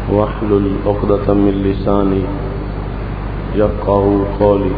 واحلل عقدة من لساني يفقهوا قولي.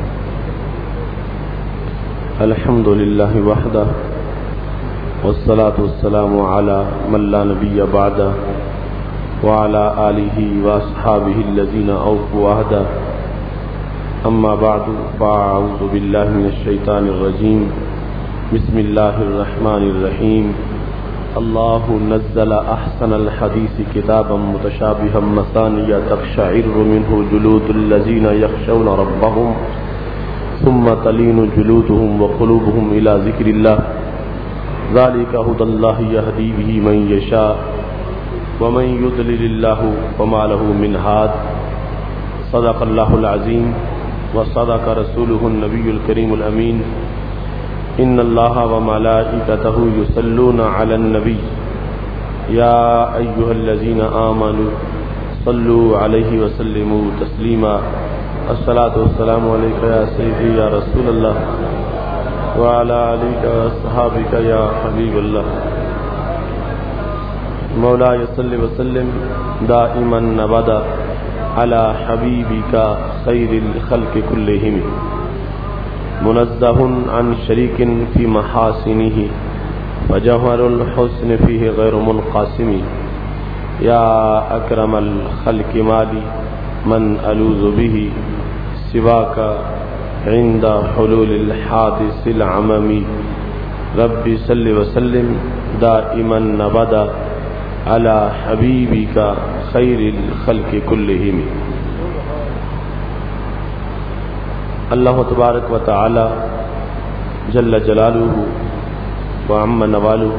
الحمد لله وحده والصلاة والسلام على من لا نبي بعده وعلى آله وأصحابه الذين أوفوا عهده. أما بعد فأعوذ بالله من الشيطان الرجيم. بسم الله الرحمن الرحيم. الله نزل أحسن الحديث كتابا متشابها مثانية تقشعر منه جلود الذين يخشون ربهم ثم تلين جلودهم وقلوبهم إلى ذكر الله. ذلك هدى الله يهدي به من يشاء ومن يضلل الله فما له من هاد. صدق الله العظيم وصدق رسوله النبي الكريم الأمين. إن الله وملائكته يصلون على النبي يا أيها الذين آمنوا صلوا عليه وسلموا تسليما. الصلاة والسلام عليك يا سيدي يا رسول الله وعلى آلك وأصحابك يا حبيب الله. مولاي صل وسلم دائما أبدا على حبيبك خير الخلق كلهم منزه عن شريك في محاسنه وجوهر الحسن فيه غير منقسم. يا أكرم الخلق مالي من ألوذ به سواك عند حلول الحادث العممي. ربي صل وسلم دائما أبدا على حبيبك خير الخلق كلهم. اللہ تبارک و تعالی جل جلالہ وعم نوالہ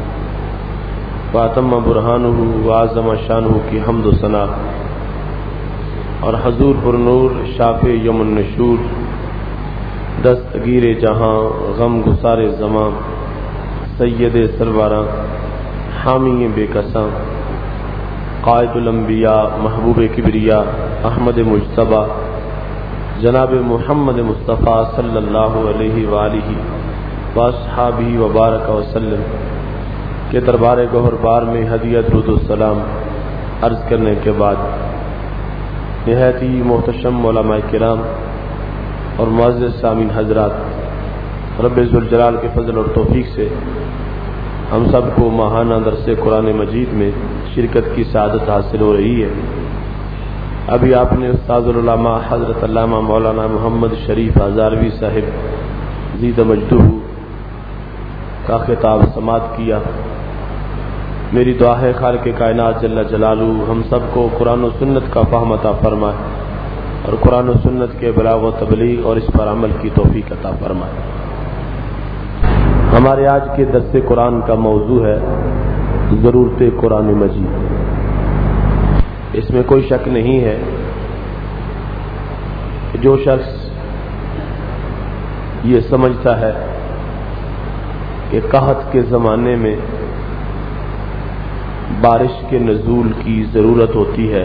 واتم برہانہ وعظم شانہ کی حمد و ثنا اور حضور پر نور شافع یوم النشور دستگیر جہاں غم گسار زماں سید سرواراں حامی بے کساں قائد الانبیاء محبوب کبریا احمد مجتبیٰ جناب محمد مصطفیٰ صلی اللہ علیہ وآلہ واصحابہ وبارک وسلم کے دربار گوہر بار میں ہدیہ درود السلام عرض کرنے کے بعد نہایت ہی محتشم علماء کرام اور معزز سامعین حضرات، رب ذوالجلال کے فضل اور توفیق سے ہم سب کو ماہانہ درس قرآن مجید میں شرکت کی سعادت حاصل ہو رہی ہے. ابھی آپ نے استاد العلماء حضرت علامہ مولانا محمد شریف ہزاروی صاحب زید مجدہ کا خطاب سماعت کیا. میری دعا ہے خالق کائنات جل جلالہ ہم سب کو قرآن و سنت کا فہم عطا فرمائے اور قرآن و سنت کے بلاغ و تبلیغ اور اس پر عمل کی توفیق عطا فرمائے. ہمارے آج کے درس قرآن کا موضوع ہے ضرورت قرآن مجید. اس میں کوئی شک نہیں ہے کہ جو شخص یہ سمجھتا ہے کہ قحط کے زمانے میں بارش کے نزول کی ضرورت ہوتی ہے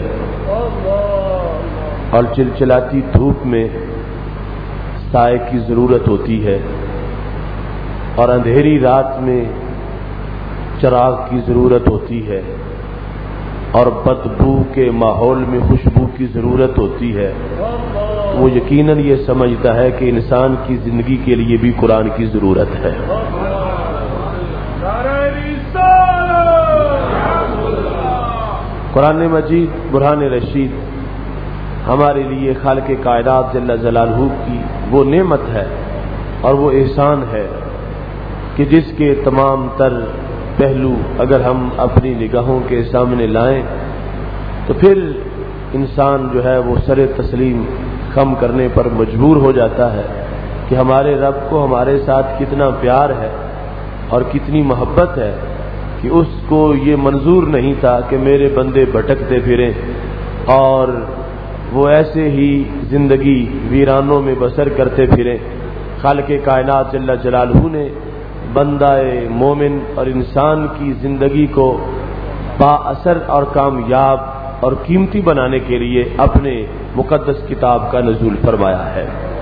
اور چلچلاتی دھوپ میں سائے کی ضرورت ہوتی ہے اور اندھیری رات میں چراغ کی ضرورت ہوتی ہے اور بدبو کے ماحول میں خوشبو کی ضرورت ہوتی ہے، وہ یقیناً یہ سمجھتا ہے کہ انسان کی زندگی کے لیے بھی قرآن کی ضرورت ہے. قرآن مجید برہان رشید ہمارے لیے خالق کائنات جل جلالہ کی وہ نعمت ہے اور وہ احسان ہے کہ جس کے تمام تر پہلو اگر ہم اپنی نگاہوں کے سامنے لائیں تو پھر انسان جو ہے وہ سر تسلیم خم کرنے پر مجبور ہو جاتا ہے کہ ہمارے رب کو ہمارے ساتھ کتنا پیار ہے اور کتنی محبت ہے کہ اس کو یہ منظور نہیں تھا کہ میرے بندے بھٹکتے پھریں اور وہ ایسے ہی زندگی ویرانوں میں بسر کرتے پھریں. خالق کائنات جل جلالہ نے بندہ مومن اور انسان کی زندگی کو با اثر اور کامیاب اور قیمتی بنانے کے لیے اپنے مقدس کتاب کا نزول فرمایا ہے.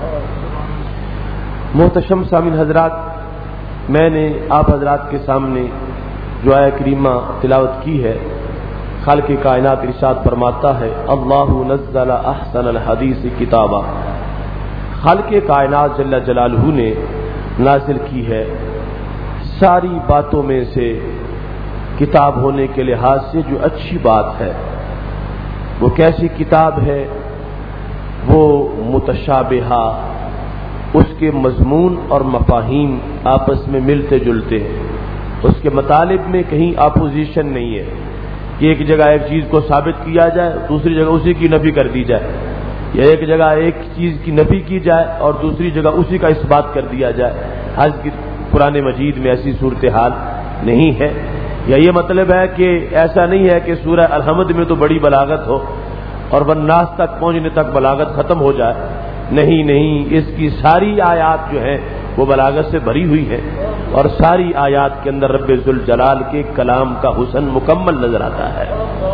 محتشم سامعین حضرات، میں نے آپ حضرات کے سامنے جو آیہ کریمہ تلاوت کی ہے خالق کائنات ارشاد فرماتا ہے اللہ نزل احسن الحدیث کتابا، خالق کائنات جل جلالہ نے نازل کی ہے ساری باتوں میں سے کتاب ہونے کے لحاظ سے جو اچھی بات ہے۔ وہ کیسی کتاب ہے؟ وہ متشابہہ، اس کے مضمون اور مفاہیم آپس میں ملتے جلتے ہیں، اس کے مطالب میں کہیں اپوزیشن نہیں ہے کہ ایک جگہ ایک چیز کو ثابت کیا جائے، دوسری جگہ اسی کی نفی کر دی جائے، یا ایک جگہ ایک چیز کی نفی کی جائے اور دوسری جگہ اسی کا اثبات کر دیا جائے۔ حج کی قرآن مجید میں ایسی صورتحال نہیں ہے۔ یا یہ مطلب ہے کہ ایسا نہیں ہے کہ سورہ الحمد میں تو بڑی بلاغت ہو اور والناس تک پہنچنے تک بلاغت ختم ہو جائے، نہیں، اس کی ساری آیات جو ہیں وہ بلاغت سے بھری ہوئی ہیں، اور ساری آیات کے اندر رب ذوالجلال کے کلام کا حسن مکمل نظر آتا ہے۔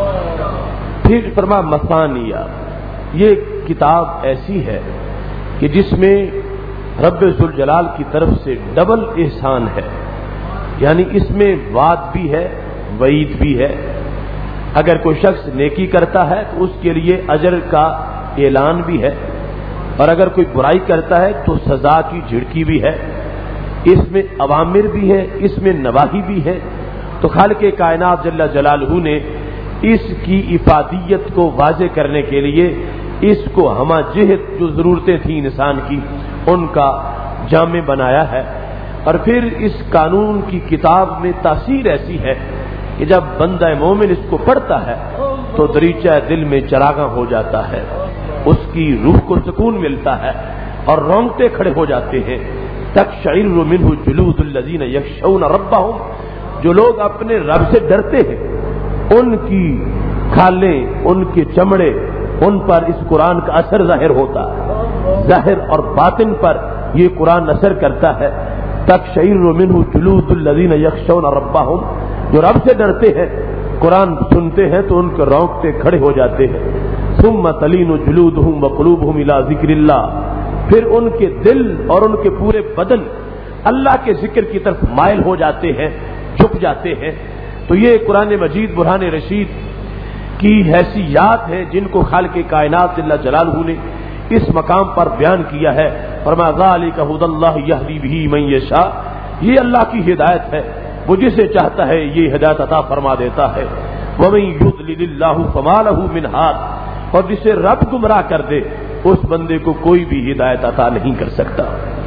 پھر فرما مثانیہ، یہ کتاب ایسی ہے کہ جس میں رب ذوالجلال کی طرف سے ڈبل احسان ہے، یعنی اس میں وعد بھی ہے، وعید بھی ہے۔ اگر کوئی شخص نیکی کرتا ہے تو اس کے لیے اجر کا اعلان بھی ہے، اور اگر کوئی برائی کرتا ہے تو سزا کی جھڑکی بھی ہے۔ اس میں اوامر بھی ہے، اس میں نواہی بھی ہے۔ تو خالق کائنات جل جلالہ نے اس کی افادیت کو واضح کرنے کے لیے اس کو ہمہ جہت جو ضرورتیں تھیں انسان کی ان کا جامع بنایا ہے۔ اور پھر اس قانون کی کتاب میں تاثیر ایسی ہے کہ جب بندہ مومن اس کو پڑھتا ہے تو دریچہ دل میں چراغاں ہو جاتا ہے، اس کی روح کو سکون ملتا ہے اور رونگٹے کھڑے ہو جاتے ہیں۔ تقشعر منہ جلود الذین یخشون ربہم، جو لوگ اپنے رب سے ڈرتے ہیں ان کی کھالیں، ان کے چمڑے، ان پر اس قرآن کا اثر ظاہر ہوتا ہے، ظاہر اور باطن پر یہ قرآن اثر کرتا ہے۔ تقشعر منہ جلود الذین یخشون ربہم، جو رب سے ڈرتے ہیں قرآن سنتے ہیں تو ان کے رونگٹے کھڑے ہو جاتے ہیں۔ ثم تلین جلودہم وقلوبہم الی ذکر اللہ، پھر ان کے دل اور ان کے پورے بدن اللہ کے ذکر کی طرف مائل ہو جاتے ہیں، جھک جاتے ہیں۔ تو یہ قرآن مجید برہان رشید کی حیثیات ہیں جن کو خالق کائنات جل جلالہ نے اس مقام پر بیان کیا ہے۔ فرمایا ذالک ھدی اللہ یہدی بہ من یشاء، یہ اللہ کی ہدایت ہے، وہ جسے چاہتا ہے یہ ہدایت عطا فرما دیتا ہے۔ ومن یضلل اللہ فما لہ من ہاد، اور جسے رب گمراہ کر دے اس بندے کو کوئی بھی ہدایت عطا نہیں کر سکتا۔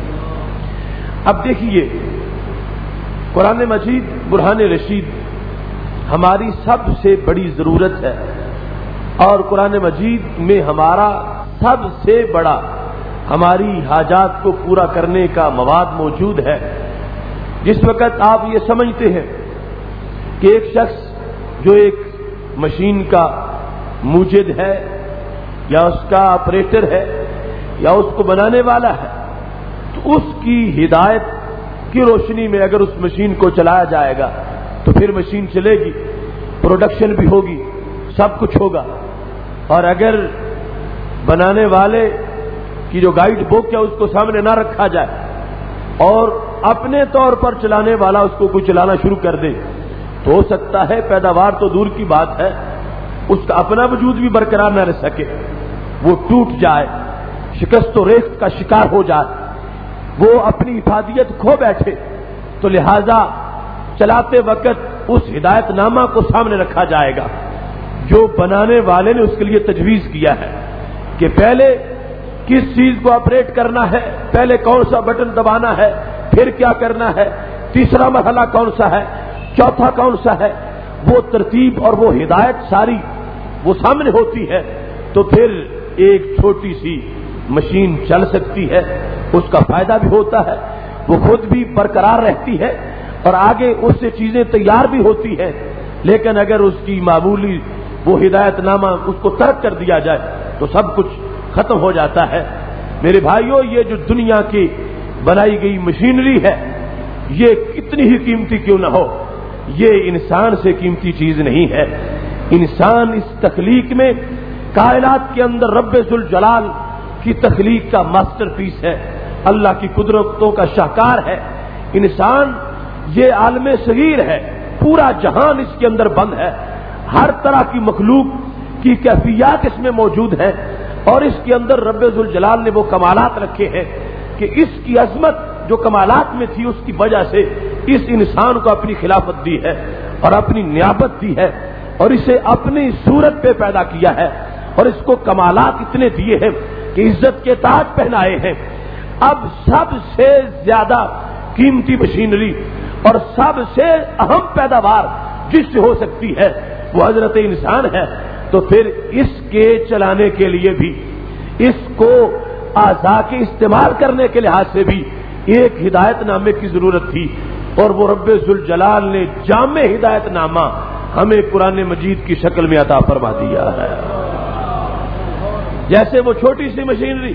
اب دیکھیے قرآن مجید برہان رشید ہماری سب سے بڑی ضرورت ہے، اور قرآن مجید میں ہمارا سب سے بڑا ہماری حاجات کو پورا کرنے کا مواد موجود ہے۔ جس وقت آپ یہ سمجھتے ہیں کہ ایک شخص جو ایک مشین کا موجد ہے یا اس کا آپریٹر ہے یا اس کو بنانے والا ہے، تو اس کی ہدایت کی روشنی میں اگر اس مشین کو چلایا جائے گا تو پھر مشین چلے گی، پروڈکشن بھی ہوگی، سب کچھ ہوگا۔ اور اگر بنانے والے کی جو گائیڈ بک ہے اس کو سامنے نہ رکھا جائے اور اپنے طور پر چلانے والا اس کو کوئی چلانا شروع کر دے تو ہو سکتا ہے پیداوار تو دور کی بات ہے، اس کا اپنا وجود بھی برقرار نہ رہ سکے، وہ ٹوٹ جائے، شکست و ریخت کا شکار ہو جائے، وہ اپنی افادیت کھو بیٹھے۔ تو لہذا چلاتے وقت اس ہدایت نامہ کو سامنے رکھا جائے گا جو بنانے والے نے اس کے لیے تجویز کیا ہے کہ پہلے کس چیز کو آپریٹ کرنا ہے، پہلے کون سا بٹن دبانا ہے، پھر کیا کرنا ہے، تیسرا مرحلہ کون سا ہے، چوتھا کون سا ہے، وہ ترتیب اور وہ ہدایت ساری وہ سامنے ہوتی ہے۔ تو پھر ایک چھوٹی سی مشین چل سکتی ہے، اس کا فائدہ بھی ہوتا ہے، وہ خود بھی برقرار رہتی ہے اور آگے اس سے چیزیں تیار بھی ہوتی ہیں۔ لیکن اگر اس کی معمولی وہ ہدایت نامہ اس کو ترک کر دیا جائے تو سب کچھ ختم ہو جاتا ہے۔ میرے بھائیوں، یہ جو دنیا کی بنائی گئی مشینری ہے یہ کتنی ہی قیمتی کیوں نہ ہو، یہ انسان سے قیمتی چیز نہیں ہے۔ انسان اس تخلیق میں کائنات کے اندر رب ذوالجلال کی تخلیق کا ماسٹر پیس ہے، اللہ کی قدرتوں کا شاہکار ہے۔ انسان یہ عالم صغیر ہے، پورا جہان اس کے اندر بند ہے۔ ہر طرح کی مخلوق کی کیفیات اس میں موجود ہیں، اور اس کے اندر رب ذوالجلال نے وہ کمالات رکھے ہیں کہ اس کی عظمت جو کمالات میں تھی اس کی وجہ سے اس انسان کو اپنی خلافت دی ہے اور اپنی نیابت دی ہے اور اسے اپنی صورت پہ پیدا کیا ہے، اور اس کو کمالات اتنے دیے ہیں کہ عزت کے تاج پہنائے ہیں۔ اب سب سے زیادہ قیمتی مشینری اور سب سے اہم پیداوار جس سے ہو سکتی ہے وہ حضرت انسان ہے، تو پھر اس کے چلانے کے لیے بھی، اس کو اعضاء کے استعمال کرنے کے لحاظ سے بھی ایک ہدایت نامے کی ضرورت تھی، اور وہ رب ذوالجلال نے جامع ہدایت نامہ ہمیں قرآن مجید کی شکل میں عطا فرما دیا ہے۔ جیسے وہ چھوٹی سی مشینری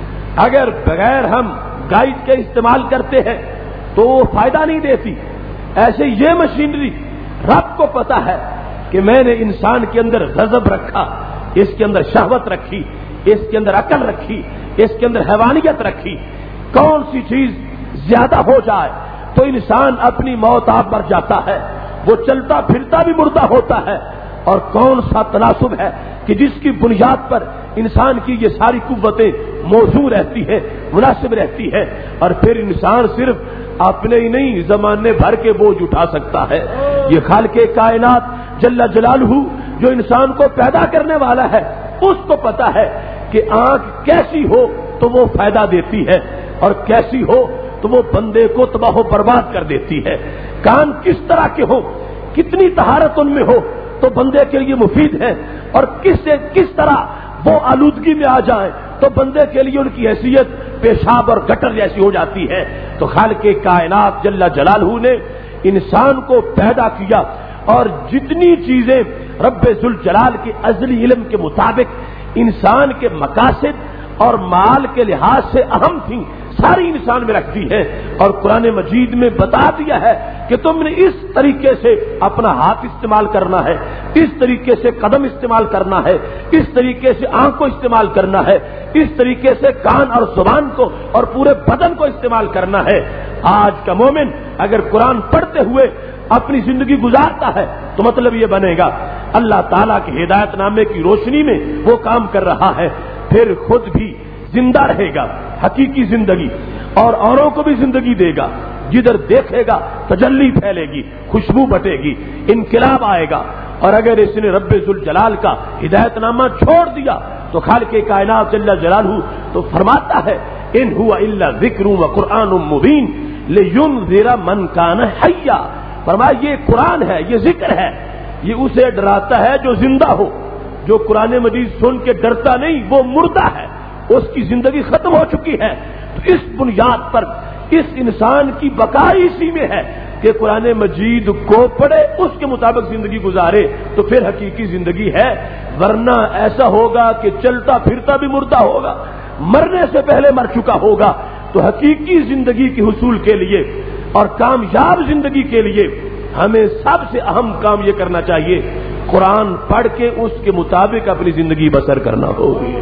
اگر بغیر ہم گائیڈ کے استعمال کرتے ہیں تو وہ فائدہ نہیں دیتی، ایسے یہ مشینری رب کو پتا ہے کہ میں نے انسان کے اندر غضب رکھا، اس کے اندر شہوت رکھی، اس کے اندر عقل رکھی، اس کے اندر حیوانیت رکھی، کون سی چیز زیادہ ہو جائے تو انسان اپنی موت آپ مر جاتا ہے، وہ چلتا پھرتا بھی مردہ ہوتا ہے، اور کون سا تناسب ہے کہ جس کی بنیاد پر انسان کی یہ ساری قوتیں موزوں رہتی ہیں، مناسب رہتی ہیں، اور پھر انسان صرف اپنے ہی نہیں زمانے بھر کے بوجھ اٹھا سکتا ہے۔ یہ خالق کائنات جل جلالہ جو انسان کو پیدا کرنے والا ہے اس کو پتا ہے کہ آنکھ کیسی ہو تو وہ فائدہ دیتی ہے اور کیسی ہو تو وہ بندے کو تباہ و برباد کر دیتی ہے، کان کس طرح کے ہو، کتنی طہارت ان میں ہو تو بندے کے لیے مفید ہے، اور کس طرح وہ آلودگی میں آ جائیں تو بندے کے لیے ان کی حیثیت پیشاب اور گٹر جیسی ہو جاتی ہے۔ تو خالق کائنات جل جلالہ نے انسان کو پیدا کیا، اور جتنی چیزیں رب ذوالجلال کے ازلی علم کے مطابق انسان کے مقاصد اور مال کے لحاظ سے اہم تھیں ساری انسان میں رکھتی ہے، اور قرآن مجید میں بتا دیا ہے کہ تم نے اس طریقے سے اپنا ہاتھ استعمال کرنا ہے، اس طریقے سے قدم استعمال کرنا ہے، اس طریقے سے آنکھ کو استعمال کرنا ہے، اس طریقے سے کان اور زبان کو اور پورے بدن کو استعمال کرنا ہے۔ آج کا مومن اگر قرآن پڑھتے ہوئے اپنی زندگی گزارتا ہے تو مطلب یہ بنے گا اللہ تعالیٰ کے ہدایت نامے کی روشنی میں وہ کام کر رہا ہے، پھر خود بھی زندہ رہے گا، حقیقی زندگی، اور اوروں کو بھی زندگی دے گا، جدھر دیکھے گا تجلی پھیلے گی، خوشبو بٹے گی، انقلاب آئے گا۔ اور اگر اس نے رب ذوالجلال کا ہدایت نامہ چھوڑ دیا تو خالق کائنات جل جلالہ تو فرماتا ہے ان هو الا ذکر و قرآن مبین لینذر من کان حیا، فرمایا یہ قرآن ہے، یہ ذکر ہے، یہ اسے ڈراتا ہے جو زندہ ہو، جو قرآن مجید سن کے ڈرتا نہیں وہ مردہ ہے، اس کی زندگی ختم ہو چکی ہے۔ تو اس بنیاد پر اس انسان کی بقا اسی میں ہے کہ قرآن مجید کو پڑھے، اس کے مطابق زندگی گزارے تو پھر حقیقی زندگی ہے، ورنہ ایسا ہوگا کہ چلتا پھرتا بھی مردہ ہوگا، مرنے سے پہلے مر چکا ہوگا۔ تو حقیقی زندگی کے حصول کے لیے اور کامیاب زندگی کے لیے ہمیں سب سے اہم کام یہ کرنا چاہیے قرآن پڑھ کے اس کے مطابق اپنی زندگی بسر کرنا ہوگی۔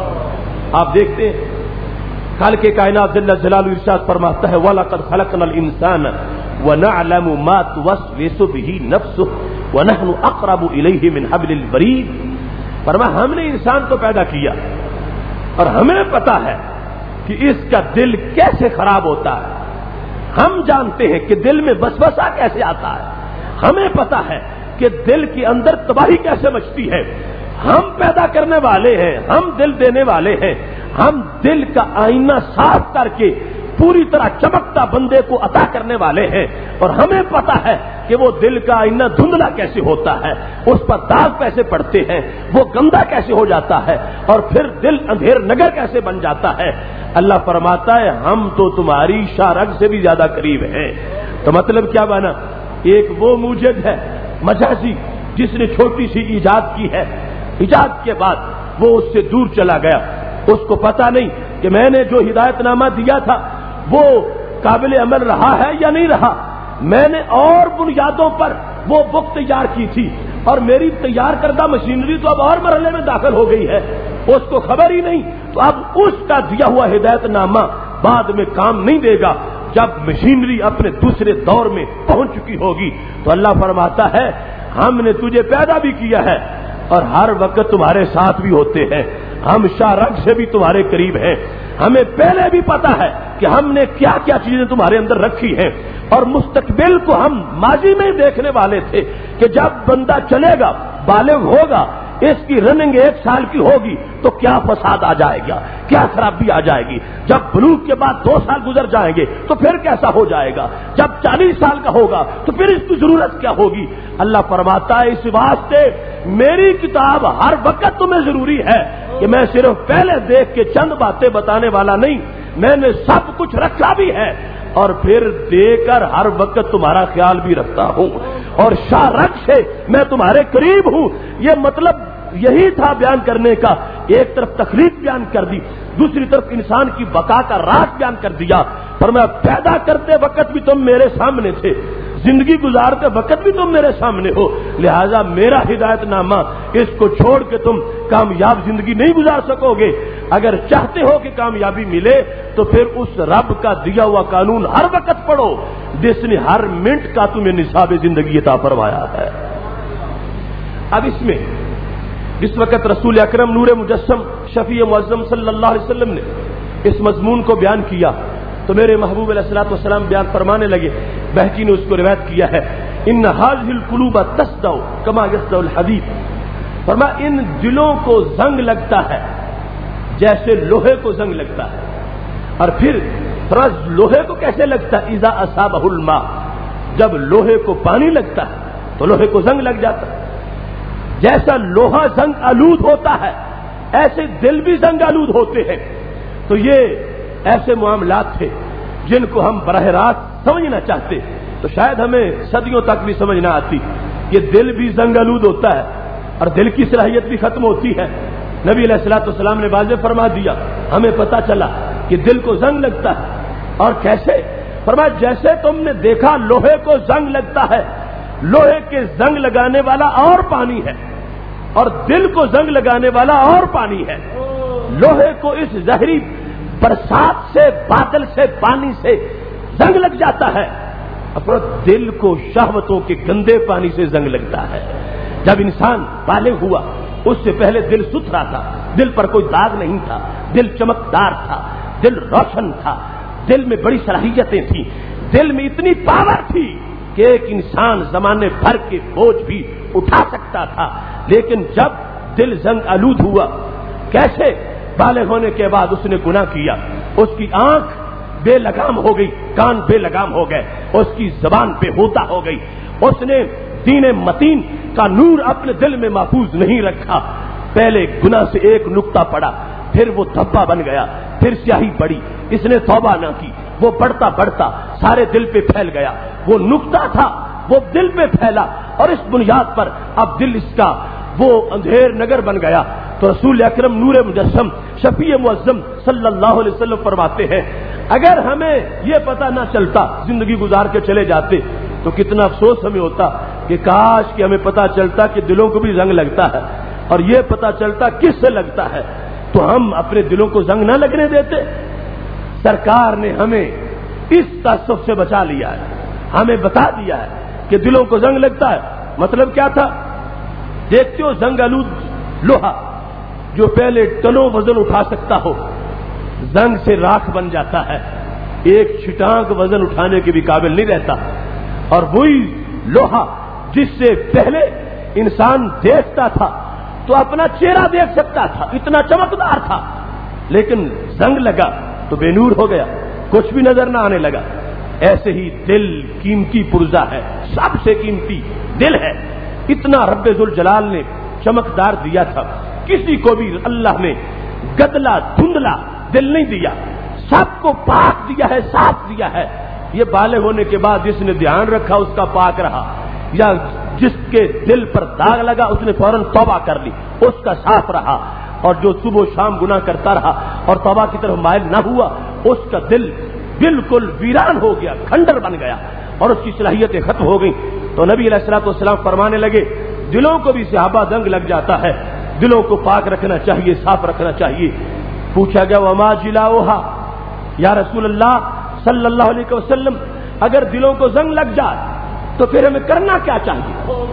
آپ دیکھتے ہیں خالق کائنات جل جلالہ ارشاد فرماتا ہے وَلَقَدْ خَلَقْنَا الْإِنسَانَ وَنَعْلَمُ مَا تُوَسْوِسُ بِهِ نَفْسُهُ وَنَحْنُ أَقْرَبُ إِلَيْهِ مِنْ حَبْلِ الْوَرِيدِ، فرمایا ہم نے انسان کو پیدا کیا اور ہمیں پتا ہے کہ اس کا دل کیسے خراب ہوتا ہے، ہم جانتے ہیں کہ دل میں وسوسہ کیسے آتا ہے، ہمیں پتا ہے کہ دل کے اندر تباہی کیسے مچتی ہے، ہم پیدا کرنے والے ہیں، ہم دل دینے والے ہیں، ہم دل کا آئینہ صاف کر کے پوری طرح چمکتا بندے کو عطا کرنے والے ہیں، اور ہمیں پتا ہے کہ وہ دل کا آئینہ دھندلا کیسے ہوتا ہے، اس پر داغ کیسے پڑتے ہیں، وہ گندا کیسے ہو جاتا ہے، اور پھر دل اندھیر نگر کیسے بن جاتا ہے۔ اللہ فرماتا ہے ہم تو تمہاری شارگ سے بھی زیادہ قریب ہیں۔ تو مطلب کیا بنا، ایک وہ موجد ہے مجازی جس نے چھوٹی سی ایجاد کی ہے، ایجاد کے بعد وہ اس سے دور چلا گیا، اس کو پتا نہیں کہ میں نے جو ہدایت نامہ دیا تھا وہ قابل عمل رہا ہے یا نہیں رہا، میں نے اور بنیادوں پر وہ بک تیار کی تھی اور میری تیار کردہ مشینری تو اب اور مرحلے میں داخل ہو گئی ہے، اس کو خبر ہی نہیں، تو اب اس کا دیا ہوا ہدایت نامہ بعد میں کام نہیں دے گا جب مشینری اپنے دوسرے دور میں پہنچ چکی ہوگی۔ تو اللہ فرماتا ہے ہم نے تجھے پیدا بھی کیا ہے اور ہر وقت تمہارے ساتھ بھی ہوتے ہیں، ہم شاہ رگ سے بھی تمہارے قریب ہیں، ہمیں پہلے بھی پتا ہے کہ ہم نے کیا کیا چیزیں تمہارے اندر رکھی ہیں، اور مستقبل کو ہم ماضی میں دیکھنے والے تھے کہ جب بندہ چلے گا، بالغ ہوگا، اس کی رننگ 1 سال کی ہوگی تو کیا فساد آ جائے گا، کیا خرابی آ جائے گی، جب بلوغ کے بعد 2 سال گزر جائیں گے تو پھر کیسا ہو جائے گا، جب 40 سال کا ہوگا تو پھر اس کی ضرورت کیا ہوگی۔ اللہ فرماتا ہے اس واسطے میری کتاب ہر وقت تمہیں ضروری ہے کہ میں صرف پہلے دیکھ کے چند باتیں بتانے والا نہیں، میں نے سب کچھ رکھا بھی ہے اور پھر دے کر ہر وقت تمہارا خیال بھی رکھتا ہوں، اور شاہ رگ سے میں تمہارے قریب ہوں۔ یہ مطلب یہی تھا بیان کرنے کا، ایک طرف تخلیق بیان کر دی، دوسری طرف انسان کی بقا کا راز بیان کر دیا۔ فرمایا پیدا کرتے وقت بھی تم میرے سامنے تھے، زندگی گزارتے وقت بھی تم میرے سامنے ہو، لہذا میرا ہدایت نامہ اس کو چھوڑ کے تم کامیاب زندگی نہیں گزار سکو گے۔ اگر چاہتے ہو کہ کامیابی ملے تو پھر اس رب کا دیا ہوا قانون ہر وقت پڑھو جس نے ہر منٹ کا تمہیں نصاب زندگی عطا فرمایا ہے۔ اب اس میں اس وقت رسول اکرم نور مجسم شفیع معظم صلی اللہ علیہ وسلم نے اس مضمون کو بیان کیا تو میرے محبوب علیہ الصلوۃ والسلام بیان فرمانے لگے، بہقی نے اس کو روایت کیا ہے، ان هذه القلوب تصدع كما يصدع الحديد، فرمایا ان دلوں کو زنگ لگتا ہے جیسے لوہے کو زنگ لگتا ہے، اور پھر لوہے کو کیسے لگتا ہے، اذا اصابه الماء، جب لوہے کو پانی لگتا ہے تو لوہے کو زنگ لگ جاتا ہے، جیسا لوہا زنگ آلود ہوتا ہے ایسے دل بھی زنگ آلود ہوتے ہیں۔ تو یہ ایسے معاملات تھے جن کو ہم براہ راست سمجھنا چاہتے تو شاید ہمیں صدیوں تک بھی سمجھ نہ آتی۔ یہ دل بھی زنگ آلود ہوتا ہے اور دل کی صلاحیت بھی ختم ہوتی ہے۔ نبی علیہ الصلوۃ والسلام نے واضح فرما دیا، ہمیں پتہ چلا کہ دل کو زنگ لگتا ہے، اور کیسے؟ فرمایا جیسے تم نے دیکھا لوہے کو زنگ لگتا ہے، لوہے کے زنگ لگانے والا اور پانی ہے اور دل کو زنگ لگانے والا اور پانی ہے۔ لوہے کو اس زہری برسات سے، بادل سے، پانی سے زنگ لگ جاتا ہے، اپنا دل کو شہوتوں کے گندے پانی سے زنگ لگتا ہے۔ جب انسان بالغ ہوا اس سے پہلے دل ستھرا تھا، دل پر کوئی داغ نہیں تھا، دل چمکدار تھا، دل روشن تھا، دل میں بڑی صلاحیتیں تھیں، دل میں اتنی پاور تھی کہ ایک انسان زمانے بھر کے بوجھ بھی اٹھا سکتا تھا۔ لیکن جب دل زنگ آلود ہوا، کیسے؟ بالغ ہونے کے بعد اس نے گناہ کیا، اس کی آنکھ بے لگام ہو گئی، کان بے لگام ہو گئے، اس کی زبان بے ہوتا ہو گئی، اس نے دین متین کا نور اپنے دل میں محفوظ نہیں رکھا۔ پہلے گناہ سے ایک نقطہ پڑا، پھر وہ دھبا بن گیا، پھر سیاہی پڑی، اس نے توبہ نہ کی، وہ بڑھتا بڑھتا سارے دل پہ پھیل گیا، وہ نقطہ تھا وہ دل پہ پھیلا، اور اس بنیاد پر اب دل اس کا وہ اندھیر نگر بن گیا۔ تو رسول اکرم نور مجسم شفیع معظم صلی اللہ علیہ وسلم فرماتے ہیں اگر ہمیں یہ پتہ نہ چلتا، زندگی گزار کے چلے جاتے تو کتنا افسوس ہمیں ہوتا کہ کاش کہ ہمیں پتہ چلتا کہ دلوں کو بھی زنگ لگتا ہے، اور یہ پتہ چلتا کس سے لگتا ہے تو ہم اپنے دلوں کو زنگ نہ لگنے دیتے۔ سرکار نے ہمیں اس تعصب سے بچا لیا ہے، ہمیں بتا دیا ہے کہ دلوں کو زنگ لگتا ہے۔ مطلب کیا تھا؟ دیکھتے ہو زنگ آلود لوہا جو پہلے ٹنوں وزن اٹھا سکتا ہو، زنگ سے راکھ بن جاتا ہے، ایک چھٹانک وزن اٹھانے کے بھی قابل نہیں رہتا، اور وہی لوہا جس سے پہلے انسان دیکھتا تھا تو اپنا چہرہ دیکھ سکتا تھا، اتنا چمکدار تھا، لیکن زنگ لگا تو بے نور ہو گیا، کچھ بھی نظر نہ آنے لگا۔ ایسے ہی دل قیمتی پرزہ ہے، سب سے قیمتی دل ہے، اتنا رب ذوالجلال نے چمکدار دیا تھا، کسی کو بھی اللہ نے گدلا دھندلا دل نہیں دیا، سب کو پاک دیا ہے، صاف دیا ہے۔ یہ بالغ ہونے کے بعد جس نے دھیان رکھا اس کا پاک رہا، یا جس کے دل پر داغ لگا اس نے فوراً توبہ کر لی، اس کا صاف رہا، اور جو صبح و شام گناہ کرتا رہا اور توبہ کی طرف مائل نہ ہوا اس کا دل بالکل ویران ہو گیا، کھنڈر بن گیا، اور اس کی صلاحیتیں ختم ہو گئیں۔ تو نبی علیہ الصلوۃ والسلام فرمانے لگے دلوں کو بھی صحابہ زنگ لگ جاتا ہے، دلوں کو پاک رکھنا چاہیے، صاف رکھنا چاہیے۔ پوچھا گیا وما جلاؤھا، یا رسول اللہ صلی اللہ علیہ وسلم اگر دلوں کو زنگ لگ جائے تو پھر ہمیں کرنا کیا چاہیے؟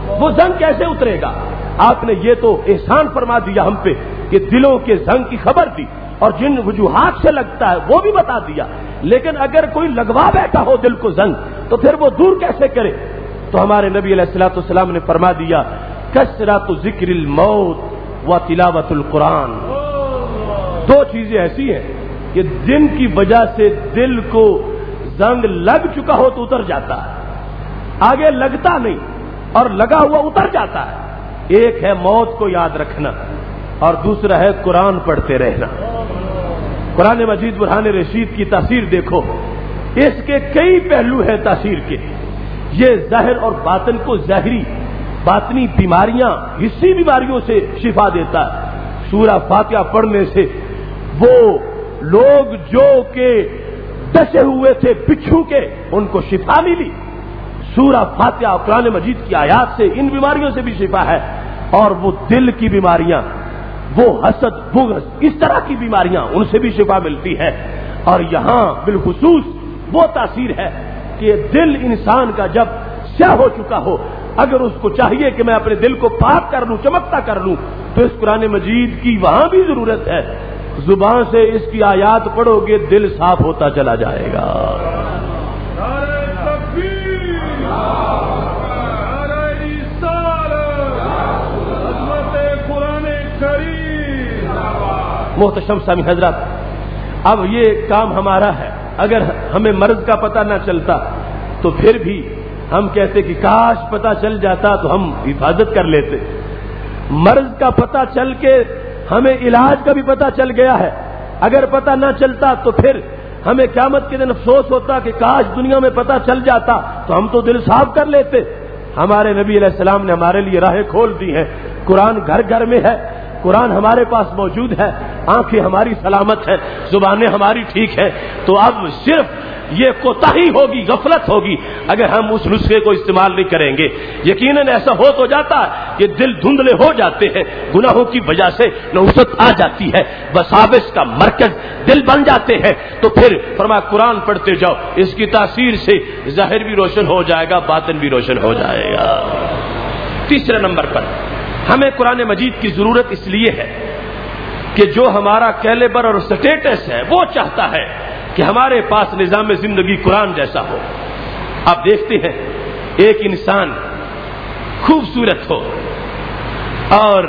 وہ زنگ کیسے اترے گا؟ آپ نے یہ تو احسان فرما دیا ہم پہ کہ دلوں کے زنگ کی خبر دی اور جن وجوہات سے لگتا ہے وہ بھی بتا دیا، لیکن اگر کوئی لگوا بیٹھا ہو دل کو زنگ تو پھر وہ دور کیسے کرے؟ تو ہمارے نبی علیہ الصلوۃ والسلام نے فرما دیا کثرت ذکر الموت و تلاوت القرآن۔ دو چیزیں ایسی ہیں کہ جن کی وجہ سے دل کو زنگ لگ چکا ہو تو اتر جاتا ہے، آگے لگتا نہیں اور لگا ہوا اتر جاتا ہے۔ ایک ہے موت کو یاد رکھنا اور دوسرا ہے قرآن پڑھتے رہنا۔ قرآن مجید برہان رشید کی تاثیر دیکھو، اس کے کئی پہلو ہیں تاثیر کے۔ یہ ظاہر اور باطن کو ظاہری باطنی بیماریاں، حسی بیماریوں سے شفا دیتا ہے۔ سورہ فاتحہ پڑھنے سے وہ لوگ جو کہ ڈسے ہوئے تھے بچھو کے ان کو شفا ملی۔ سورہ فاتحہ قرآن مجید کی آیات سے ان بیماریوں سے بھی شفا ہے، اور وہ دل کی بیماریاں، وہ حسد بغض اس طرح کی بیماریاں ان سے بھی شفا ملتی ہے۔ اور یہاں بالخصوص وہ تاثیر ہے کہ دل انسان کا جب سیاہ ہو چکا ہو، اگر اس کو چاہیے کہ میں اپنے دل کو پاک کر لوں، چمکتا کر لوں، تو اس قرآن مجید کی وہاں بھی ضرورت ہے۔ زبان سے اس کی آیات پڑھو گے دل صاف ہوتا چلا جائے گا۔ محتشم سامع حضرات، اب یہ کام ہمارا ہے۔ اگر ہمیں مرض کا پتہ نہ چلتا تو پھر بھی ہم کہتے کہ کاش پتہ چل جاتا تو ہم حفاظت کر لیتے۔ مرض کا پتہ چل کے ہمیں علاج کا بھی پتہ چل گیا ہے، اگر پتہ نہ چلتا تو پھر ہمیں قیامت کے دن افسوس ہوتا کہ کاش دنیا میں پتہ چل جاتا تو ہم تو دل صاف کر لیتے۔ ہمارے نبی علیہ السلام نے ہمارے لیے راہیں کھول دی ہیں۔ قرآن گھر گھر میں ہے، قرآن ہمارے پاس موجود ہے، آنکھیں ہماری سلامت ہیں، زبانیں ہماری ٹھیک ہیں۔ تو اب صرف یہ کوتاہی ہوگی، غفلت ہوگی اگر ہم اس نسخے کو استعمال نہیں کریں گے۔ یقیناً ایسا ہو تو جاتا ہے کہ دل دھندلے ہو جاتے ہیں، گناہوں کی وجہ سے نحوست آ جاتی ہے، وساوس کا مرکز دل بن جاتے ہیں۔ تو پھر فرمایا قرآن پڑھتے جاؤ، اس کی تاثیر سے ظاہر بھی روشن ہو جائے گا، باطن بھی روشن ہو جائے گا۔ تیسرے نمبر پر ہمیں قرآن مجید کی ضرورت اس لیے ہے کہ جو ہمارا کیلیبر اور سٹیٹس ہے وہ چاہتا ہے کہ ہمارے پاس نظام زندگی قرآن جیسا ہو۔ آپ دیکھتے ہیں ایک انسان خوبصورت ہو اور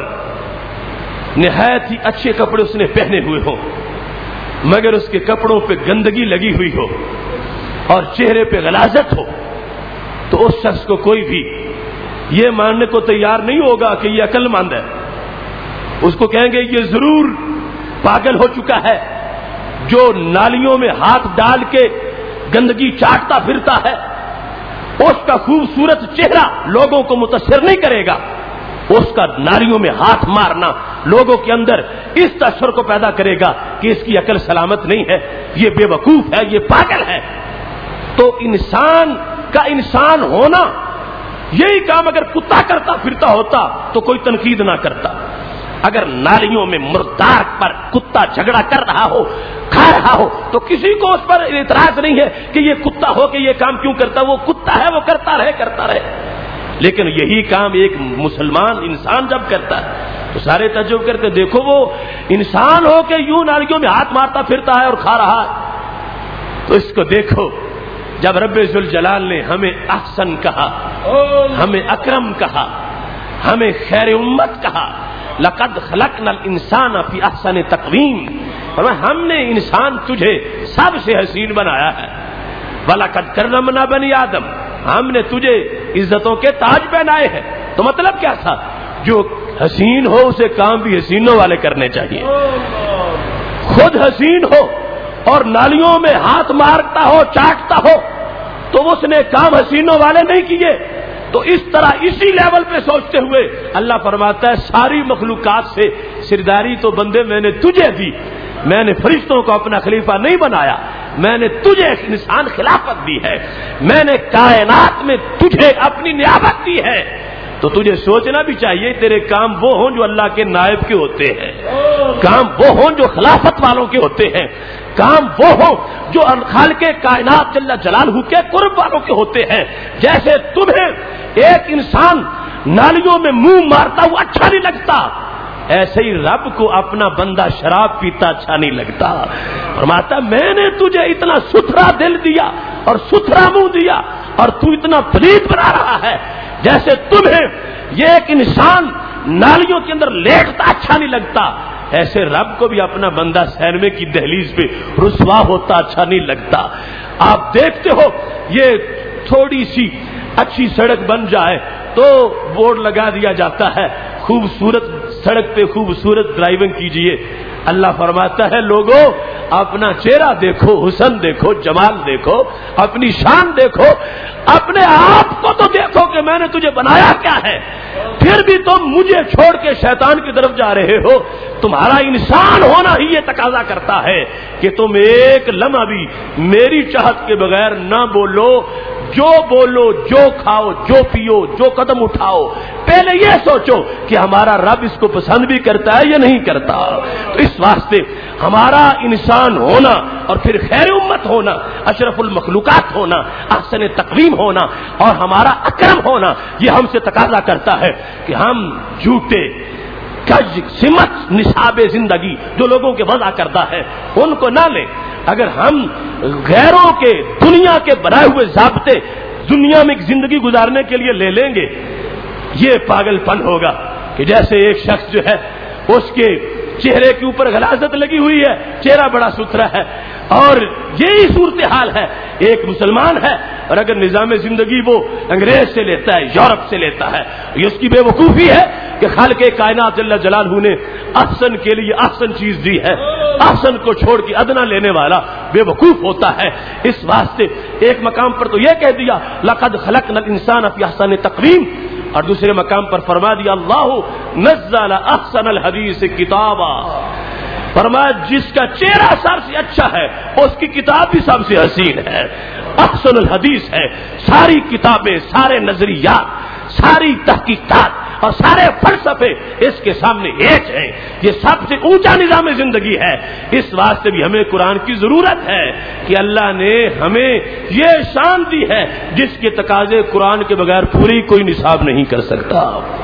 نہایت ہی اچھے کپڑے اس نے پہنے ہوئے ہوں، مگر اس کے کپڑوں پہ گندگی لگی ہوئی ہو اور چہرے پہ غلاظت ہو، تو اس شخص کو کوئی بھی یہ ماننے کو تیار نہیں ہوگا کہ یہ عقل مند ہے۔ اس کو کہیں گے یہ ضرور پاگل ہو چکا ہے جو نالیوں میں ہاتھ ڈال کے گندگی چاٹتا پھرتا ہے۔ اس کا خوبصورت چہرہ لوگوں کو متاثر نہیں کرے گا، اس کا نالیوں میں ہاتھ مارنا لوگوں کے اندر اس تاثر کو پیدا کرے گا کہ اس کی عقل سلامت نہیں ہے، یہ بے وقوف ہے، یہ پاگل ہے۔ تو انسان کا انسان ہونا، یہی کام اگر کتا کرتا پھرتا ہوتا تو کوئی تنقید نہ کرتا۔ اگر نالیوں میں مردار پر کتا جھگڑا کر رہا ہو، کھا رہا ہو، تو کسی کو اس پر اعتراض نہیں ہے کہ یہ کتا ہو کہ یہ کام کیوں کرتا، وہ کتا ہے، وہ کرتا رہے۔ لیکن یہی کام ایک مسلمان انسان جب کرتا ہے تو سارے تعجب کرتے، دیکھو وہ انسان ہو کہ یوں نالیوں میں ہاتھ مارتا پھرتا ہے اور کھا رہا ہے۔ تو اس کو دیکھو، جب رب ذوالجلال نے ہمیں احسن کہا، ہمیں اکرم کہا، ہمیں خیر امت کہا، لقد خلقنا الانسان فی احسن تقویم، ہم نے انسان تجھے سب سے حسین بنایا ہے۔ وَلَقَدْ كَرَّمْنَا بَنِي آدم، ہم نے تجھے عزتوں کے تاج پہنائے ہیں۔ تو مطلب کیا تھا؟ جو حسین ہو اسے کام بھی حسینوں والے کرنے چاہیے۔ خود حسین ہو اور نالیوں میں ہاتھ مارتا ہو، چاٹتا ہو، تو اس نے کام حسینوں والے نہیں کیے۔ تو اس طرح اسی لیول پہ سوچتے ہوئے اللہ فرماتا ہے ساری مخلوقات سے سرداری تو بندے میں نے تجھے دی، میں نے فرشتوں کو اپنا خلیفہ نہیں بنایا، میں نے تجھے انسان خلافت دی ہے، میں نے کائنات میں تجھے اپنی نیابت دی ہے۔ تو تجھے سوچنا بھی چاہیے تیرے کام وہ ہوں جو اللہ کے نائب کے ہوتے ہیں، کام وہ ہوں جو خلافت والوں کے ہوتے ہیں، کام وہ ہوں جو خالق کائنات جل جلالہ کے قرب والوں کے ہوتے ہیں۔ جیسے تمہیں ایک انسان نالیوں میں منہ مارتا ہوا اچھا نہیں لگتا، ایسے ہی رب کو اپنا بندہ شراب پیتا اچھا نہیں لگتا۔ فرماتا میں نے تجھے اتنا ستھرا دل دیا اور ستھرا منہ دیا اور تو اتنا پلید بنا رہا ہے، جیسے تمہیں یہ ایک انسان نالیوں کے اندر لیٹتا اچھا نہیں لگتا، ایسے رب کو بھی اپنا بندہ سینمے کی دہلیز پہ رسوا ہوتا اچھا نہیں لگتا۔ آپ دیکھتے ہو یہ تھوڑی سی اچھی سڑک بن جائے تو بورڈ لگا دیا جاتا ہے، خوبصورت سڑک پہ خوبصورت ڈرائیونگ کیجئے۔ اللہ فرماتا ہے لوگوں اپنا چہرہ دیکھو، حسن دیکھو، جمال دیکھو، اپنی شان دیکھو، اپنے آپ کو تو دیکھو کہ میں نے تجھے بنایا کیا ہے، پھر بھی تم مجھے چھوڑ کے شیطان کی طرف جا رہے ہو۔ تمہارا انسان ہونا ہی یہ تقاضا کرتا ہے کہ تم ایک لمحہ بھی میری چاہت کے بغیر نہ بولو، جو بولو، جو کھاؤ، جو پیو، جو قدم اٹھاؤ، پہلے یہ سوچو کہ ہمارا رب اس کو پسند بھی کرتا ہے یا نہیں کرتا۔ تو اس واسطے ہمارا انسان ہونا اور پھر خیر امت ہونا، اشرف المخلوقات ہونا، احسن تقویم ہونا اور ہمارا اکرم ہونا، یہ ہم سے تقاضا کرتا ہے کہ ہم جھوٹے کج سمت نصاب زندگی جو لوگوں کے وضع کرتا ہے ان کو نہ لیں۔ اگر ہم غیروں کے دنیا کے بنائے ہوئے ضابطے دنیا میں زندگی گزارنے کے لیے لے لیں گے، یہ پاگل پن ہوگا کہ جیسے ایک شخص جو ہے اس کے چہرے کے اوپر غلاظت لگی ہوئی ہے، چہرہ بڑا ستھرا ہے، اور یہی صورتحال ہے ایک مسلمان ہے اور اگر نظام زندگی وہ انگریز سے لیتا ہے، یورپ سے لیتا ہے، یہ اس کی بے وقوفی ہے کہ خالق کائنات جل جلالہ نے احسن کے لیے احسن چیز دی ہے، احسن کو چھوڑ کے ادنا لینے والا بے وقوف ہوتا ہے۔ اس واسطے ایک مقام پر تو یہ کہہ دیا لقد خلقنا الانسان فی احسن تقویم، اور دوسرے مقام پر فرما دیا اللہ نزل احسن الحدیث کتابا، فرمایا جس کا چہرہ سب سے اچھا ہے اس کی کتاب بھی سب سے حسین ہے، احسن الحدیث ہے۔ ساری کتابیں، سارے نظریات، ساری تحقیقات اور سارے فلسفے اس کے سامنے ایک ہیں، یہ سب سے اونچا نظام زندگی ہے۔ اس واسطے بھی ہمیں قرآن کی ضرورت ہے کہ اللہ نے ہمیں یہ شان دی ہے جس کے تقاضے قرآن کے بغیر پوری کوئی نصاب نہیں کر سکتا۔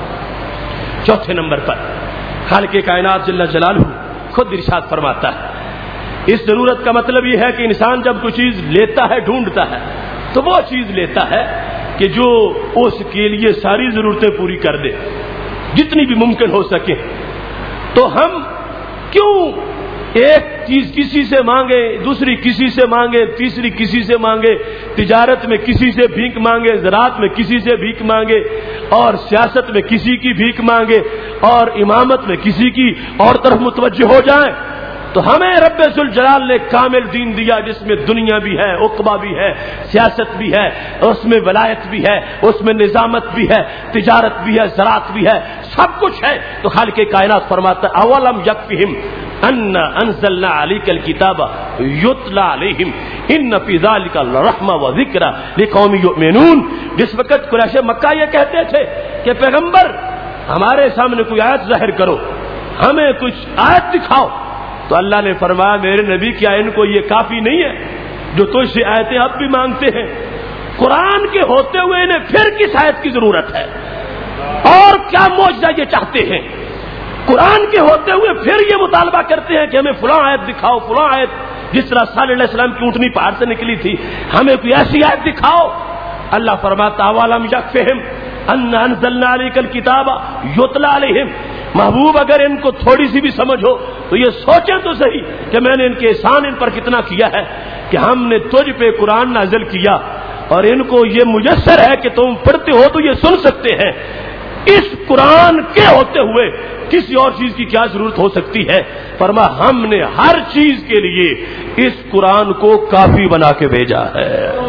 چوتھے نمبر پر خالق کائنات جل جلالہ خود ارشاد فرماتا ہے، اس ضرورت کا مطلب یہ ہے کہ انسان جب کوئی چیز لیتا ہے، ڈھونڈتا ہے، تو وہ چیز لیتا ہے کہ جو اس کے لیے ساری ضرورتیں پوری کر دے جتنی بھی ممکن ہو سکے۔ تو ہم کیوں ایک چیز کسی سے مانگے، دوسری کسی سے مانگے، تیسری کسی سے مانگے، تجارت میں کسی سے بھیک مانگے، زراعت میں کسی سے بھیک مانگے، اور سیاست میں کسی کی بھیک مانگے، اور امامت میں کسی کی اور طرف متوجہ ہو جائیں؟ تو ہمیں رب ذوالجلال نے کامل دین دیا جس میں دنیا بھی ہے، عقبہ بھی ہے، سیاست بھی ہے، اس میں ولایت بھی ہے، اس میں نظامت بھی ہے، تجارت بھی ہے، زراعت بھی ہے، سب کچھ ہے۔ تو خالق کائنات فرماتا ہے اولم یکفہم ان انزلنا علیک الکتاب یتلی علیہم ان فی ذلک لرحمۃ وذکری لقوم یؤمنون۔ جس وقت قریش مکہ یہ کہتے تھے کہ پیغمبر ہمارے سامنے کوئی آیت ظاہر کرو، ہمیں کچھ آیت دکھاؤ، تو اللہ نے فرمایا میرے نبی کیا ان کو یہ کافی نہیں ہے جو تجھ سے آیتیں اب بھی مانگتے ہیں؟ قرآن کے ہوتے ہوئے انہیں پھر کس آیت کی ضرورت ہے؟ اور کیا معجزہ یہ چاہتے ہیں؟ قرآن کے ہوتے ہوئے پھر یہ مطالبہ کرتے ہیں کہ ہمیں فلاں آیت دکھاؤ، فلاں آیت، جس طرح صالح علیہ السلام کی اونٹنی پہاڑ سے نکلی تھی، ہمیں کوئی ایسی آیت دکھاؤ۔ اللہ فرماتا اولم یکفہم ان انزلنا علیک الکتاب یتلی علیہم۔ محبوب اگر ان کو تھوڑی سی بھی سمجھ ہو تو یہ سوچیں تو صحیح کہ میں نے ان کے احسان ان پر کتنا کیا ہے کہ ہم نے تجھ پہ قرآن نازل کیا اور ان کو یہ میسر ہے کہ تم پڑھتے ہو تو یہ سن سکتے ہیں۔ اس قرآن کے ہوتے ہوئے کسی اور چیز کی کیا ضرورت ہو سکتی ہے؟ فرما ہم نے ہر چیز کے لیے اس قرآن کو کافی بنا کے بھیجا ہے۔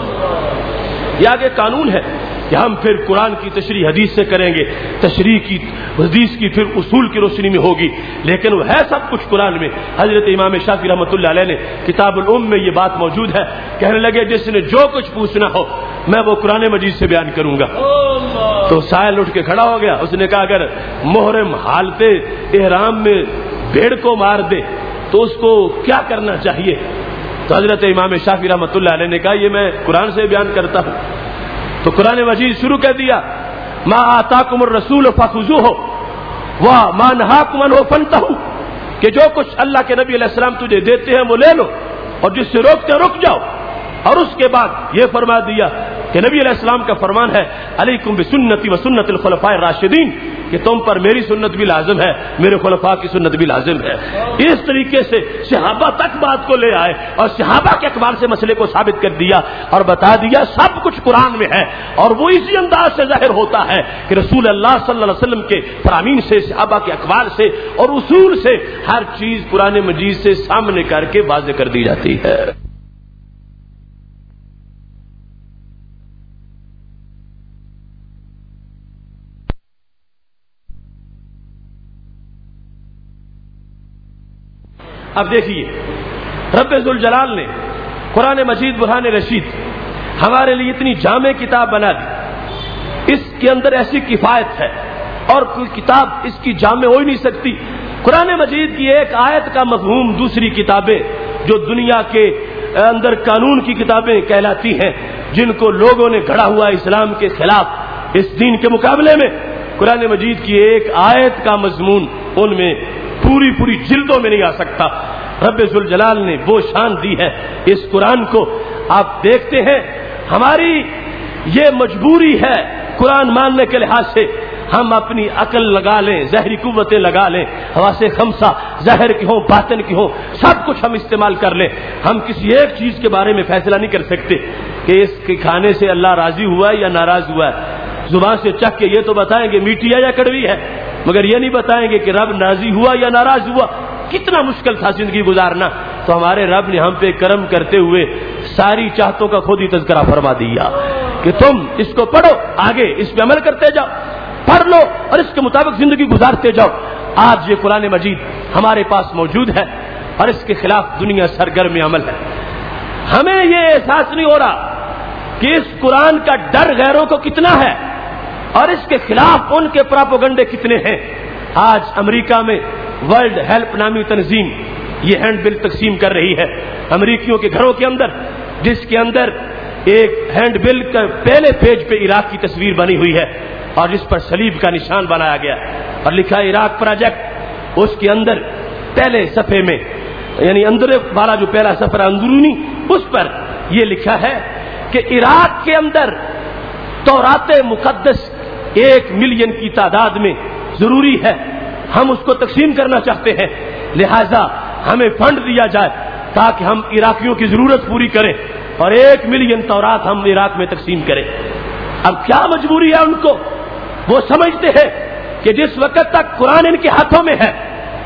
یہ آگے قانون ہے کہ ہم پھر قرآن کی تشریح حدیث سے کریں گے، تشریح کی حدیث کی پھر اصول کی روشنی میں ہوگی، لیکن وہ ہے سب کچھ قرآن میں۔ حضرت امام شافعی رحمۃ اللہ علیہ نے کتاب الام میں یہ بات موجود ہے، کہنے لگے جس نے جو کچھ پوچھنا ہو میں وہ قرآن مجید سے بیان کروں گا۔ تو سائل اٹھ کے کھڑا ہو گیا، اس نے کہا اگر محرم حالت احرام میں بھیڑ کو مار دے تو اس کو کیا کرنا چاہیے؟ تو حضرت امام شافعی رحمۃ اللہ علیہ نے کہا یہ میں قرآن سے بیان کرتا ہوں۔ تو قرآن مجید شروع کر دیا ما آتاکم الرسول فخذوہ وما نہاکم عنہ فانتہوا، کہ جو کچھ اللہ کے نبی علیہ السلام تجھے دیتے ہیں وہ لے لو، اور جس سے روکتے ہیں رک جاؤ۔ اور اس کے بعد یہ فرما دیا کہ نبی علیہ السلام کا فرمان ہے علیکم بسنتی و سنت الخلفاء الراشدین، کہ تم پر میری سنت بھی لازم ہے، میرے خلفاء کی سنت بھی لازم ہے۔ اس طریقے سے صحابہ تک بات کو لے آئے اور صحابہ کے اقوال سے مسئلے کو ثابت کر دیا اور بتا دیا سب کچھ قرآن میں ہے، اور وہ اسی انداز سے ظاہر ہوتا ہے کہ رسول اللہ صلی اللہ علیہ وسلم کے فرامین سے، صحابہ کے اقوال سے اور اصول سے ہر چیز قرآن مجید سے سامنے کر کے واضح کر دی جاتی ہے۔ اب دیکھیے رب ذوالجلال نے قرآن مجید برہان رشید ہمارے لیے اتنی جامع کتاب بنا دی، اس کے اندر ایسی کفایت ہے اور کوئی کتاب اس کی جامع ہو ہی نہیں سکتی۔ قرآن مجید کی ایک آیت کا مفہوم دوسری کتابیں جو دنیا کے اندر قانون کی کتابیں کہلاتی ہیں، جن کو لوگوں نے گھڑا ہوا اسلام کے خلاف، اس دین کے مقابلے میں قرآن مجید کی ایک آیت کا مضمون ان میں پوری جلدوں میں نہیں آ سکتا۔ رب ذوالجلال نے وہ شان دی ہے اس قرآن کو۔ آپ دیکھتے ہیں ہماری یہ مجبوری ہے قرآن ماننے کے لحاظ سے، ہم اپنی عقل لگا لیں، ظاہری قوتیں لگا لیں، حواس خمسہ ظاہر کی ہوں باطن کی ہوں، سب کچھ ہم استعمال کر لیں، ہم کسی ایک چیز کے بارے میں فیصلہ نہیں کر سکتے کہ اس کے کھانے سے اللہ راضی ہوا ہے یا ناراض ہوا ہے۔ زبان سے چکھ کے یہ تو بتائیں گے میٹھی ہے یا کڑوی ہے، مگر یہ نہیں بتائیں گے کہ رب راضی ہوا یا ناراض ہوا۔ کتنا مشکل تھا زندگی گزارنا، تو ہمارے رب نے ہم پہ کرم کرتے ہوئے ساری چاہتوں کا خود ہی تذکرہ فرما دیا کہ تم اس کو پڑھو، آگے اس پہ عمل کرتے جاؤ، پڑھ لو اور اس کے مطابق زندگی گزارتے جاؤ۔ آج یہ قرآن مجید ہمارے پاس موجود ہے اور اس کے خلاف دنیا سرگرم عمل ہے۔ ہمیں یہ احساس نہیں ہو رہا کہ اس قرآن کا ڈر غیروں کو کتنا ہے اور اس کے خلاف ان کے پراپوگنڈے کتنے ہیں۔ آج امریکہ میں ورلڈ ہیلپ نامی تنظیم یہ ہینڈ بل تقسیم کر رہی ہے امریکیوں کے گھروں کے اندر، جس کے اندر ایک ہینڈ بل کا پہلے پیج پہ عراق کی تصویر بنی ہوئی ہے اور جس پر صلیب کا نشان بنایا گیا اور لکھا ہے عراق پروجیکٹ۔ اس کے اندر پہلے صفحے میں، یعنی اندر والا جو پہلا صفحہ اندرونی، اس پر یہ لکھا ہے کہ عراق کے اندر تورات مقدس 1 ملین کی تعداد میں ضروری ہے، ہم اس کو تقسیم کرنا چاہتے ہیں، لہذا ہمیں فنڈ دیا جائے تاکہ ہم عراقیوں کی ضرورت پوری کریں اور 1 ملین تورات ہم عراق میں تقسیم کریں۔ اب کیا مجبوری ہے ان کو؟ وہ سمجھتے ہیں کہ جس وقت تک قرآن ان کے ہاتھوں میں ہے،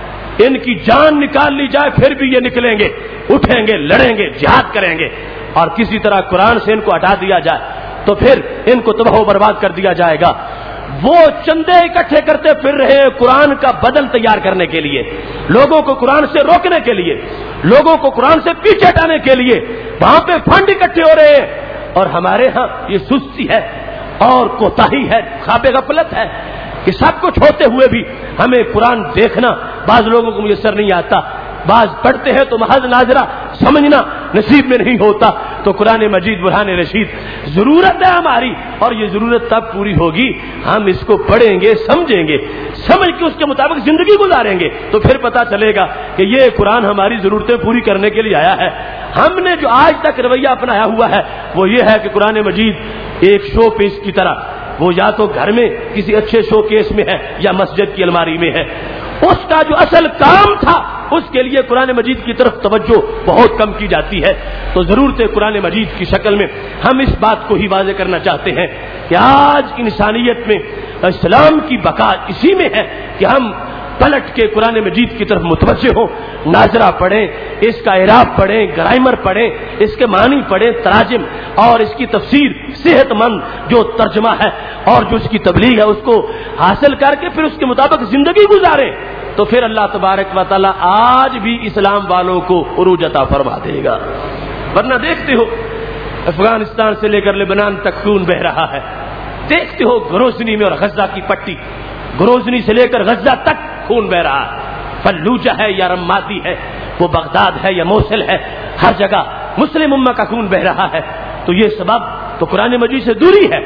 ان کی جان نکال لی جائے پھر بھی یہ نکلیں گے، اٹھیں گے، لڑیں گے، جہاد کریں گے، اور کسی طرح قرآن سے ان کو ہٹا دیا جائے تو پھر ان کو تباہ و برباد کر دیا جائے گا۔ وہ چندے اکٹھے کرتے پھر رہے ہیں قرآن کا بدل تیار کرنے کے لیے، لوگوں کو قرآن سے روکنے کے لیے، لوگوں کو قرآن سے پیچھے ہٹانے کے لیے وہاں پہ فنڈ اکٹھے ہو رہے ہیں۔ اور ہمارے ہاں یہ سستی ہے اور کوتاہی ہے، خواب غفلت ہے کہ سب کچھ ہوتے ہوئے بھی ہمیں قرآن دیکھنا بعض لوگوں کو میسر نہیں آتا، بعض پڑھتے ہیں تو محض ناظرہ سمجھنا نصیب میں نہیں ہوتا۔ تو قرآن مجید برہان رشید ضرورت ہے ہماری، اور یہ ضرورت تب پوری ہوگی ہم اس کو پڑھیں گے، سمجھیں گے، سمجھ کے اس کے مطابق زندگی گزاریں گے، تو پھر پتہ چلے گا کہ یہ قرآن ہماری ضرورتیں پوری کرنے کے لیے آیا ہے۔ ہم نے جو آج تک رویہ اپنایا ہوا ہے وہ یہ ہے کہ قرآن مجید ایک شو پیس کی طرح، وہ یا تو گھر میں کسی اچھے شو کیس میں ہے یا مسجد کی الماری میں ہے، اس کا جو اصل کام تھا اس کے لیے قرآن مجید کی طرف توجہ بہت کم کی جاتی ہے۔ تو ضرورت ہے قرآن مجید کی شکل میں ہم اس بات کو ہی واضح کرنا چاہتے ہیں کہ آج انسانیت میں اسلام کی بقا اسی میں ہے کہ ہم پلٹ کے قرآن مجید کی طرف متوجہ ہوں، ناظرہ پڑھیں، اس کا اعراب پڑھیں، گرامر پڑھیں، اس کے معنی پڑھیں، تراجم اور اس کی تفسیر صحت مند جو ترجمہ ہے اور جو اس کی تبلیغ ہے اس کو حاصل کر کے پھر اس کے مطابق زندگی گزاریں، تو پھر اللہ تبارک و تعالی آج بھی اسلام والوں کو عروج عطا فرما دے گا۔ ورنہ دیکھتے ہو افغانستان سے لے کر لبنان تک خون بہ رہا ہے، دیکھتے ہو گروزنی میں اور غزہ کی پٹی، گروزنی سے لے کر غزہ تک خون بہ رہا ہے، فلوجہ ہے یا رمادی ہے، وہ بغداد ہے یا موصل ہے، ہر جگہ مسلم امہ کا خون بہ رہا ہے۔ تو یہ سبب تو قرآن مجید سے دوری ہے،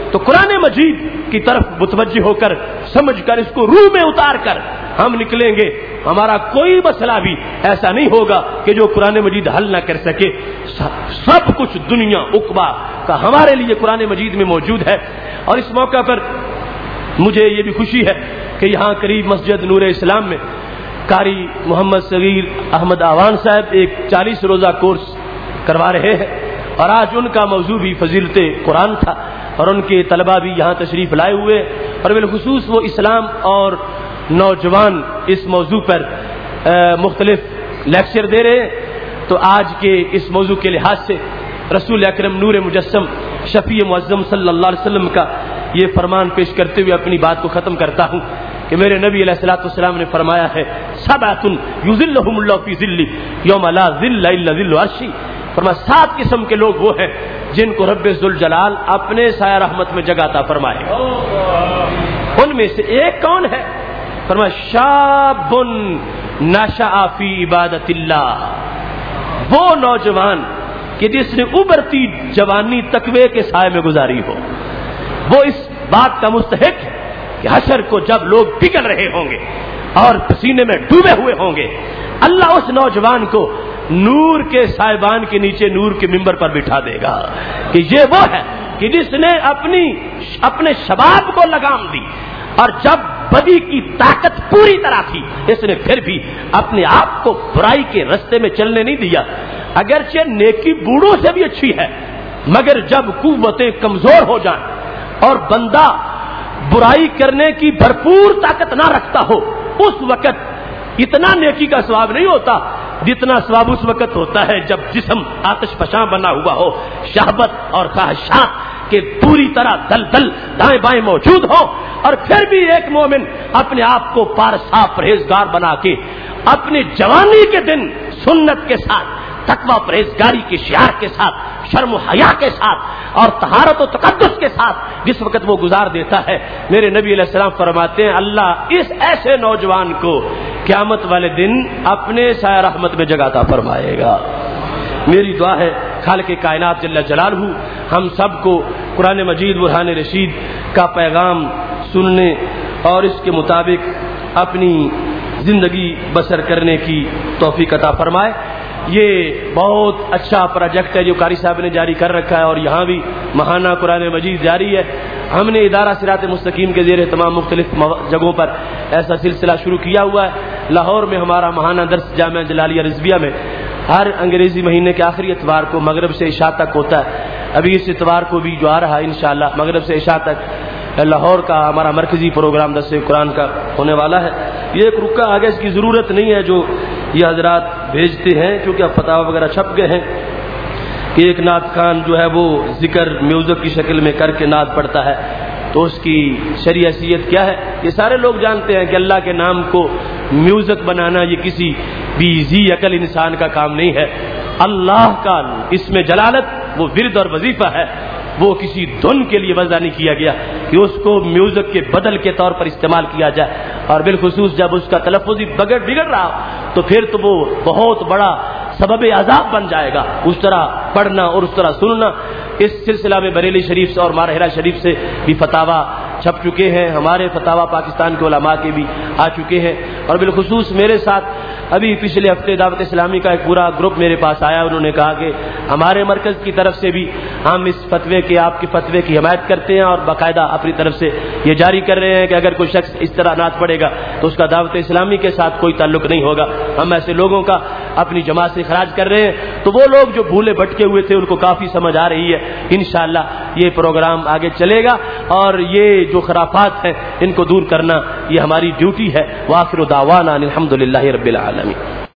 تو قرآن مجید کی طرف متوجہ ہو کر سمجھ کر اس کو روح میں اتار کر ہم نکلیں گے. ہمارا کوئی مسئلہ بھی ایسا نہیں ہوگا کہ جو قرآن مجید حل نہ کر سکے. سب کچھ دنیا عقبہ کا ہمارے لیے قرآن مجید میں موجود ہے. اور اس موقع پر مجھے یہ بھی خوشی ہے کہ یہاں قریب مسجد نور اسلام میں قاری محمد صغیر احمد آوان صاحب ایک 40 روزہ کورس کروا رہے ہیں، اور آج ان کا موضوع بھی فضیلت قرآن تھا، اور ان کے طلبہ بھی یہاں تشریف لائے ہوئے، اور بالخصوص وہ اسلام اور نوجوان اس موضوع پر مختلف لیکچر دے رہے ہیں. تو آج کے اس موضوع کے لحاظ سے رسول اکرم نور مجسم شفیع معظم صلی اللہ علیہ وسلم کا یہ فرمان پیش کرتے ہوئے اپنی بات کو ختم کرتا ہوں کہ میرے نبی علیہ الصلوۃ والسلام نے فرمایا ہے سبعۃ یظلھم اللہ فی ظلہ یوم لا ظل الا ظل عرشی. فرمایا 7 قسم کے لوگ وہ ہیں جن کو رب ذوالجلال اپنے سایہ رحمت میں جگہ عطا فرمائے گا. ان میں سے ایک کون ہے؟ فرمایا شاب نشأ فی عبادت اللہ، وہ نوجوان کہ جس نے ابھرتی جوانی تقوی کے سائے میں گزاری ہو. وہ اس بات کا مستحق ہے کہ حشر کو جب لوگ پگھل رہے ہوں گے اور پسینے میں ڈوبے ہوئے ہوں گے، اللہ اس نوجوان کو نور کے سائبان کے نیچے نور کے ممبر پر بٹھا دے گا کہ یہ وہ ہے کہ جس نے اپنے شباب کو لگام دی، اور جب بدی کی طاقت پوری طرح تھی اس نے پھر بھی اپنے آپ کو برائی کے رستے میں چلنے نہیں دیا. اگرچہ نیکی بوڑھوں سے بھی اچھی ہے، مگر جب قوتیں کمزور ہو جائیں اور بندہ برائی کرنے کی بھرپور طاقت نہ رکھتا ہو، اس وقت اتنا نیکی کا ثواب نہیں ہوتا جتنا ثواب اس وقت ہوتا ہے جب جسم آتش فشاں بنا ہوا ہو، شہوت اور خواہشات کہ پوری طرح دلدل دائیں بائیں موجود ہو، اور پھر بھی ایک مومن اپنے آپ کو پارسا پرہیزگار بنا کے اپنے جوانی کے دن سنت کے ساتھ، تقوی پرہیزگاری کے شعار کے ساتھ، شرم و حیا کے ساتھ اور طہارت و تقدس کے ساتھ جس وقت وہ گزار دیتا ہے، میرے نبی علیہ السلام فرماتے ہیں اللہ اس ایسے نوجوان کو قیامت والے دن اپنے سایہ رحمت میں جگہ عطا فرمائے گا. میری دعا ہے خالق کائنات جل جلالہ ہم سب کو قرآن مجید برہان رشید کا پیغام سننے اور اس کے مطابق اپنی زندگی بسر کرنے کی توفیق عطا فرمائے. یہ بہت اچھا پروجیکٹ ہے جو قاری صاحب نے جاری کر رکھا ہے، اور یہاں بھی ماہانہ قرآن مجید جاری ہے. ہم نے ادارہ صراط مستقیم کے زیر تمام مختلف جگہوں پر ایسا سلسلہ شروع کیا ہوا ہے. لاہور میں ہمارا ماہانہ درس جامعہ جلالیہ رضویہ میں ہر انگریزی مہینے کے آخری اتوار کو مغرب سے عشاء تک ہوتا ہے. ابھی اس اتوار کو بھی جو آ رہا ہے انشاءاللہ مغرب سے عشاء تک لاہور کا ہمارا مرکزی پروگرام درس قرآن کا ہونے والا ہے. یہ ایک رکا آگے اس کی ضرورت نہیں ہے جو یہ حضرات بھیجتے ہیں، کیونکہ اب فتاوی وغیرہ چھپ گئے ہیں کہ ایک نعت خان جو ہے وہ ذکر میوزک کی شکل میں کر کے نعت پڑھتا ہے، تو اس کی شرعی حیثیت کیا ہے؟ یہ سارے لوگ جانتے ہیں کہ اللہ کے نام کو میوزک بنانا یہ کسی بھی ذی عقل انسان کا کام نہیں ہے. اللہ کا اس میں جلالت وہ ورد اور وظیفہ ہے، وہ کسی دھن کے لیے وضع نہیں کیا گیا کہ اس کو میوزک کے بدل کے طور پر استعمال کیا جائے. اور بالخصوص جب اس کا تلفظ ہی بگڑ رہا تو پھر تو وہ بہت بڑا سبب عذاب بن جائے گا اس طرح پڑھنا اور اس طرح سننا. اس سلسلہ میں بریلی شریف سے اور مارہرہ شریف سے بھی فتاوا چھپ چکے ہیں، ہمارے فتاوا پاکستان کے علماء کے بھی آ چکے ہیں. اور بالخصوص میرے ساتھ ابھی پچھلے ہفتے دعوت اسلامی کا ایک پورا گروپ میرے پاس آیا، انہوں نے کہا کہ ہمارے مرکز کی طرف سے بھی ہم اس فتوے کے آپ کے فتوے کی حمایت کرتے ہیں، اور باقاعدہ اپنی طرف سے یہ جاری کر رہے ہیں کہ اگر کوئی شخص اس طرح نعت پڑھے گا تو اس کا دعوت اسلامی کے ساتھ کوئی تعلق نہیں ہوگا. ہم ایسے لوگوں کا اپنی جماعت سے اخراج کر رہے ہیں. تو وہ لوگ جو بھولے بھٹکے ہوئے تھے ان کو کافی سمجھ آ رہی ہے. انشاءاللہ یہ پروگرام آگے چلے گا، اور یہ جو خرافات ہیں ان کو دور کرنا یہ ہماری ڈیوٹی ہے. وآخر دعوانا الحمدللہ رب العالمین.